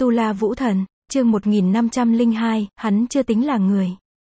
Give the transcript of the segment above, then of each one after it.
Tu La Vũ Thần, chương 1502, hắn chưa tính là người.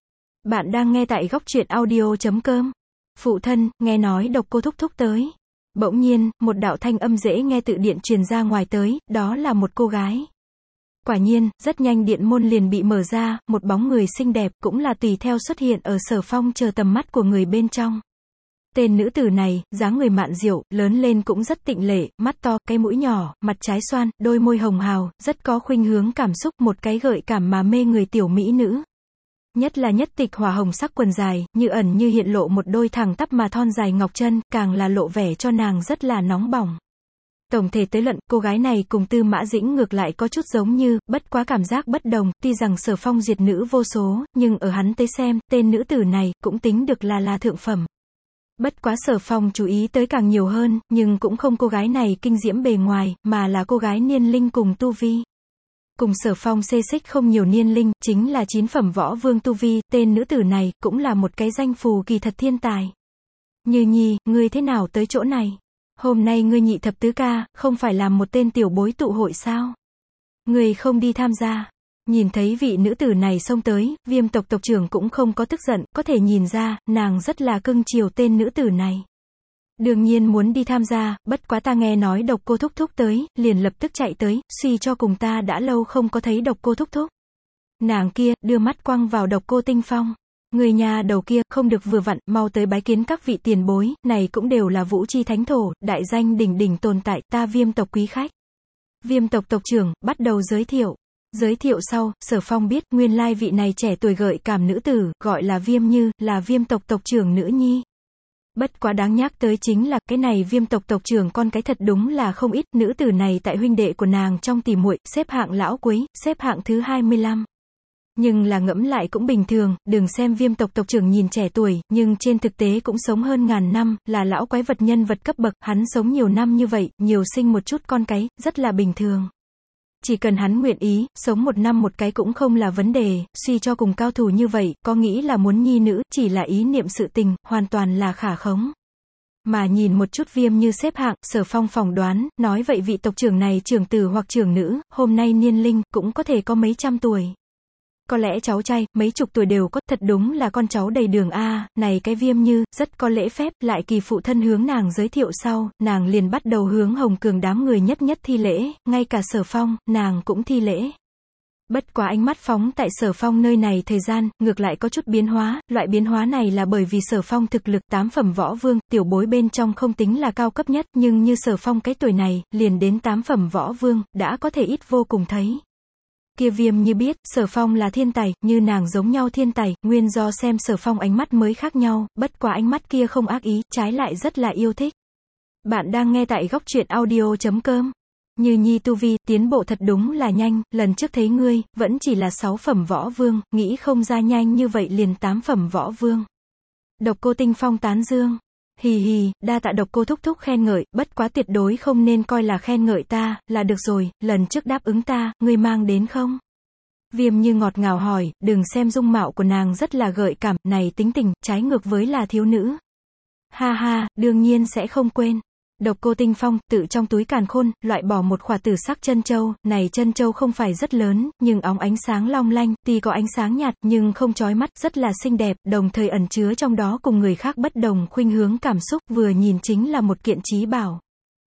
Bạn đang nghe tại góc truyện audio.com. Phụ thân, nghe nói Độc Cô thúc thúc tới. Bỗng nhiên, một đạo thanh âm dễ nghe tự điện truyền ra ngoài tới, đó là một cô gái. Quả nhiên, rất nhanh điện môn liền bị mở ra, một bóng người xinh đẹp cũng là tùy theo xuất hiện ở Sở Phong chờ tầm mắt của người bên trong. Tên nữ tử này, dáng người mạn diệu, lớn lên cũng rất tịnh lệ, mắt to, cái mũi nhỏ, mặt trái xoan, đôi môi hồng hào, rất có khuynh hướng cảm xúc, một cái gợi cảm mà mê người tiểu mỹ nữ. Nhất là nhất tịch hỏa hồng sắc quần dài, như ẩn như hiện lộ một đôi thẳng tắp mà thon dài ngọc chân, càng là lộ vẻ cho nàng rất là nóng bỏng. Tổng thể tới luận, cô gái này cùng Tư Mã Dĩnh ngược lại có chút giống như, bất quá cảm giác bất đồng, tuy rằng Sở Phong diệt nữ vô số, nhưng ở hắn tới xem, tên nữ tử này, cũng tính được là thượng phẩm. Bất quá Sở Phong chú ý tới càng nhiều hơn, nhưng cũng không cô gái này kinh diễm bề ngoài, mà là cô gái niên linh cùng tu vi. Cùng Sở Phong xê xích không nhiều niên linh, chính là 9 phẩm võ vương tu vi, tên nữ tử này, cũng là một cái danh phù kỳ thật thiên tài. Như Nhi, ngươi thế nào tới chỗ này? Hôm nay ngươi nhị thập tứ ca, không phải làm một tên tiểu bối tụ hội sao? Ngươi không đi tham gia. Nhìn thấy vị nữ tử này xông tới, Viêm tộc tộc trưởng cũng không có tức giận, có thể nhìn ra, nàng rất là cưng chiều tên nữ tử này. Đương nhiên muốn đi tham gia, bất quá ta nghe nói Độc Cô thúc thúc tới, liền lập tức chạy tới, suy cho cùng ta đã lâu không có thấy Độc Cô thúc thúc. Nàng kia, đưa mắt quăng vào Độc Cô Tinh Phong. Người nhà đầu kia, không được vừa vặn, mau tới bái kiến các vị tiền bối, này cũng đều là vũ chi thánh thổ, đại danh đỉnh đỉnh tồn tại, ta Viêm tộc quý khách. Viêm tộc tộc trưởng, bắt đầu giới thiệu. Giới thiệu sau, Sở Phong biết, nguyên lai vị này trẻ tuổi gợi cảm nữ tử, gọi là Viêm Như, là Viêm tộc tộc trưởng nữ nhi. Bất quá đáng nhắc tới chính là, cái này Viêm tộc tộc trưởng con cái thật đúng là không ít, nữ tử này tại huynh đệ của nàng trong tỉ muội, xếp hạng lão quý, xếp hạng thứ 25. Nhưng là ngẫm lại cũng bình thường, đừng xem Viêm tộc tộc trưởng nhìn trẻ tuổi, nhưng trên thực tế cũng sống hơn ngàn năm, là lão quái vật nhân vật cấp bậc, hắn sống nhiều năm như vậy, nhiều sinh một chút con cái, rất là bình thường. Chỉ cần hắn nguyện ý, sống một năm một cái cũng không là vấn đề, suy cho cùng cao thủ như vậy, có nghĩ là muốn nhi nữ, chỉ là ý niệm sự tình, hoàn toàn là khả khống. Mà nhìn một chút Viêm Như xếp hạng, Sở Phong phỏng đoán, nói vậy vị tộc trưởng này trưởng tử hoặc trưởng nữ, hôm nay niên linh, cũng có thể có mấy trăm tuổi. Có lẽ cháu trai, mấy chục tuổi đều có, thật đúng là con cháu đầy đường a. Này cái Viêm Như, rất có lễ phép, lại kỳ phụ thân hướng nàng giới thiệu sau, nàng liền bắt đầu hướng Hồng Cường đám người nhất thi lễ, ngay cả Sở Phong, nàng cũng thi lễ. Bất quá ánh mắt phóng tại Sở Phong nơi này thời gian, ngược lại có chút biến hóa, loại biến hóa này là bởi vì Sở Phong thực lực 8 phẩm võ vương, tiểu bối bên trong không tính là cao cấp nhất, nhưng như Sở Phong cái tuổi này, liền đến 8 phẩm võ vương, đã có thể ít vô cùng thấy. Kia Viêm Như biết, Sở Phong là thiên tài, như nàng giống nhau thiên tài, nguyên do xem Sở Phong ánh mắt mới khác nhau, bất quá ánh mắt kia không ác ý, trái lại rất là yêu thích. Bạn đang nghe tại góc truyện audio.com. Như Nhi tu vi, tiến bộ thật đúng là nhanh, lần trước thấy ngươi, vẫn chỉ là 6 phẩm võ vương, nghĩ không ra nhanh như vậy liền 8 phẩm võ vương. Độc Cô Tinh Phong tán dương. Hì hì, đa tạ Độc Cô thúc thúc khen ngợi, bất quá tuyệt đối không nên coi là khen ngợi ta, là được rồi, lần trước đáp ứng ta, ngươi mang đến không? Viêm Như ngọt ngào hỏi, đừng xem dung mạo của nàng rất là gợi cảm, này tính tình, trái ngược với là thiếu nữ. Ha ha, đương nhiên sẽ không quên. Độc Cô Tinh Phong, tự trong túi càn khôn, loại bỏ một khỏa tử sắc chân châu, này chân châu không phải rất lớn, nhưng óng ánh sáng long lanh, tuy có ánh sáng nhạt, nhưng không chói mắt, rất là xinh đẹp, đồng thời ẩn chứa trong đó cùng người khác bất đồng khuynh hướng cảm xúc, vừa nhìn chính là một kiện trí bảo.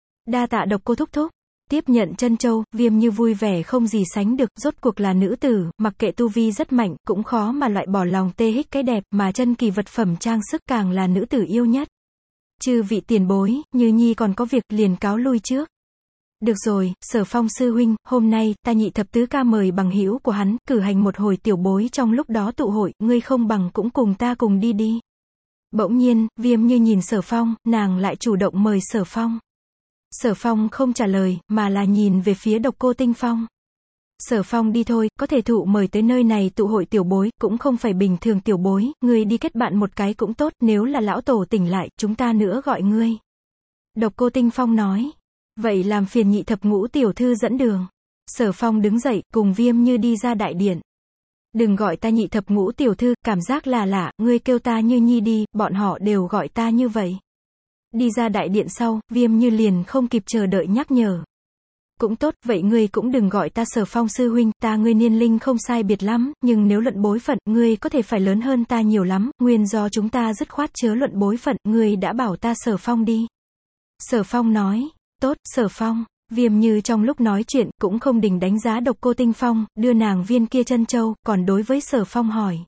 Đa tạ Độc Cô thúc thúc. Tiếp nhận chân châu, Viêm Như vui vẻ không gì sánh được, rốt cuộc là nữ tử, mặc kệ tu vi rất mạnh, cũng khó mà loại bỏ lòng tê hích cái đẹp, mà chân kỳ vật phẩm trang sức càng là nữ tử yêu nhất. Chư vị tiền bối, Như Nhi còn có việc, liền cáo lui trước. Được rồi, Sở Phong sư huynh, hôm nay, ta nhị thập tứ ca mời bằng hữu của hắn, cử hành một hồi tiểu bối trong lúc đó tụ hội, ngươi không bằng cũng cùng ta cùng đi đi. Bỗng nhiên, Viêm Như nhìn Sở Phong, nàng lại chủ động mời Sở Phong. Sở Phong không trả lời, mà là nhìn về phía Độc Cô Tinh Phong. Sở Phong đi thôi, có thể thụ mời tới nơi này tụ hội tiểu bối, cũng không phải bình thường tiểu bối, ngươi đi kết bạn một cái cũng tốt, nếu là lão tổ tỉnh lại, chúng ta nữa gọi ngươi. Độc Cô Tinh Phong nói. Vậy làm phiền nhị thập ngũ tiểu thư dẫn đường. Sở Phong đứng dậy, cùng Viêm Như đi ra đại điện. Đừng gọi ta nhị thập ngũ tiểu thư, cảm giác là lạ, ngươi kêu ta Như Nhi đi, bọn họ đều gọi ta như vậy. Đi ra đại điện sau, Viêm Như liền không kịp chờ đợi nhắc nhở. Cũng tốt, vậy ngươi cũng đừng gọi ta Sở Phong sư huynh, ta ngươi niên linh không sai biệt lắm, nhưng nếu luận bối phận, ngươi có thể phải lớn hơn ta nhiều lắm, nguyên do chúng ta dứt khoát chớ luận bối phận, ngươi đã bảo ta Sở Phong đi. Sở Phong nói, tốt, Sở Phong. Viêm Như trong lúc nói chuyện, cũng không định đánh giá Độc Cô Tinh Phong, đưa nàng viên kia chân châu, còn đối với Sở Phong hỏi.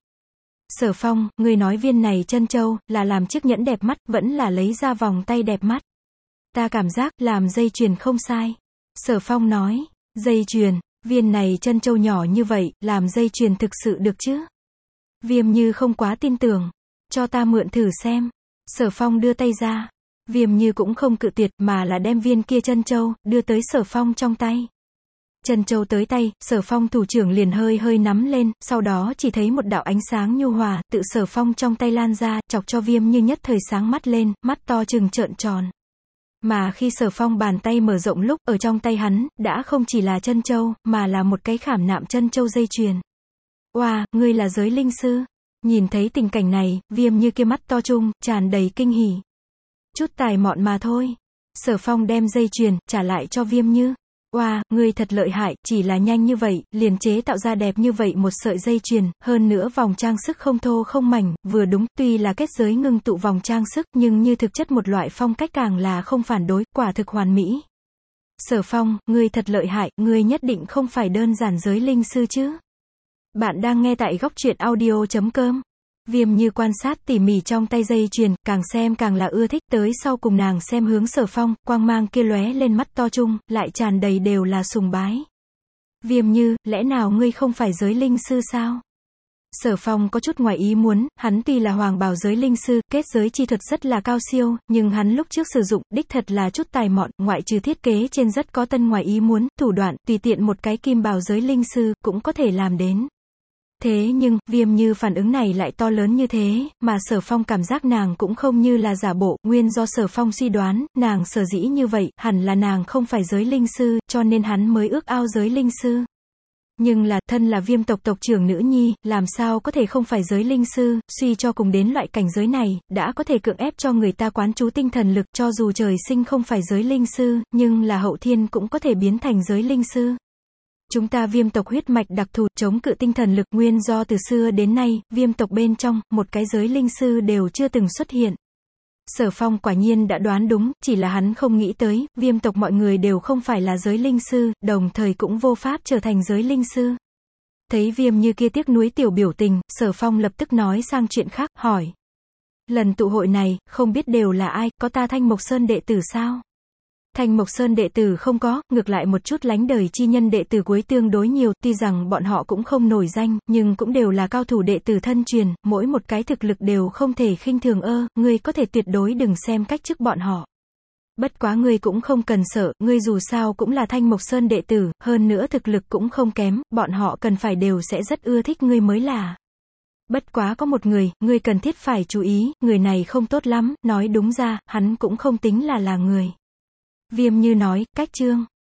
Sở Phong, ngươi nói viên này chân châu, là làm chiếc nhẫn đẹp mắt, vẫn là lấy ra vòng tay đẹp mắt. Ta cảm giác, làm dây chuyền không sai. Sở Phong nói, dây chuyền, viên này chân châu nhỏ như vậy, làm dây chuyền thực sự được chứ? Viêm Như không quá tin tưởng. Cho ta mượn thử xem. Sở Phong đưa tay ra. Viêm Như cũng không cự tuyệt mà là đem viên kia chân châu, đưa tới Sở Phong trong tay. Chân châu tới tay, Sở Phong thủ trưởng liền hơi hơi nắm lên, sau đó chỉ thấy một đạo ánh sáng nhu hòa, tự Sở Phong trong tay lan ra, chọc cho Viêm Như nhất thời sáng mắt lên, mắt to trừng trợn tròn. Mà khi Sở Phong bàn tay mở rộng lúc, ở trong tay hắn, đã không chỉ là chân châu, mà là một cái khảm nạm chân châu dây chuyền. Oa, ngươi là giới linh sư. Nhìn thấy tình cảnh này, Viêm Như kia mắt to trung, tràn đầy kinh hỉ. Chút tài mọn mà thôi. Sở Phong đem dây chuyền, trả lại cho Viêm Như. Oa, ngươi thật lợi hại, chỉ là nhanh như vậy, liền chế tạo ra đẹp như vậy một sợi dây chuyền, hơn nữa vòng trang sức không thô không mảnh, vừa đúng, tuy là kết giới ngưng tụ vòng trang sức, nhưng như thực chất một loại phong cách càng là không phản đối, quả thực hoàn mỹ. Sở Phong, ngươi thật lợi hại, ngươi nhất định không phải đơn giản giới linh sư chứ? Bạn đang nghe tại góc truyện audio.com. Viêm Như quan sát tỉ mỉ trong tay dây chuyền, càng xem càng là ưa thích, tới sau cùng nàng xem hướng Sở Phong, quang mang kia lóe lên mắt to chung, lại tràn đầy đều là sùng bái. Viêm Như, lẽ nào ngươi không phải giới linh sư sao? Sở Phong có chút ngoài ý muốn, hắn tuy là hoàng bào giới linh sư, kết giới chi thuật rất là cao siêu, nhưng hắn lúc trước sử dụng, đích thật là chút tài mọn, ngoại trừ thiết kế trên rất có tân ngoài ý muốn, thủ đoạn, tùy tiện một cái kim bào giới linh sư, cũng có thể làm đến. Thế nhưng, Viêm Như phản ứng này lại to lớn như thế, mà Sở Phong cảm giác nàng cũng không như là giả bộ, nguyên do Sở Phong suy đoán, nàng sở dĩ như vậy, hẳn là nàng không phải giới linh sư, cho nên hắn mới ước ao giới linh sư. Nhưng là, thân là Viêm tộc tộc trưởng nữ nhi, làm sao có thể không phải giới linh sư, suy cho cùng đến loại cảnh giới này, đã có thể cưỡng ép cho người ta quán trú tinh thần lực, cho dù trời sinh không phải giới linh sư, nhưng là hậu thiên cũng có thể biến thành giới linh sư. Chúng ta Viêm tộc huyết mạch đặc thù, chống cự tinh thần lực, nguyên do từ xưa đến nay, Viêm tộc bên trong, một cái giới linh sư đều chưa từng xuất hiện. Sở Phong quả nhiên đã đoán đúng, chỉ là hắn không nghĩ tới, Viêm tộc mọi người đều không phải là giới linh sư, đồng thời cũng vô pháp trở thành giới linh sư. Thấy Viêm Như kia tiếc nuối tiểu biểu tình, Sở Phong lập tức nói sang chuyện khác, hỏi. Lần tụ hội này, không biết đều là ai, có ta Thanh Mộc Sơn đệ tử sao? Thanh Mộc Sơn đệ tử không có, ngược lại một chút lánh đời chi nhân đệ tử cuối tương đối nhiều, tuy rằng bọn họ cũng không nổi danh, nhưng cũng đều là cao thủ đệ tử thân truyền, mỗi một cái thực lực đều không thể khinh thường ngươi có thể tuyệt đối đừng xem cách chức bọn họ. Bất quá ngươi cũng không cần sợ, ngươi dù sao cũng là Thanh Mộc Sơn đệ tử, hơn nữa thực lực cũng không kém, bọn họ cần phải đều sẽ rất ưa thích ngươi mới là. Bất quá có một người, ngươi cần thiết phải chú ý, người này không tốt lắm, nói đúng ra, hắn cũng không tính là người. Viêm Như nói, cách chương.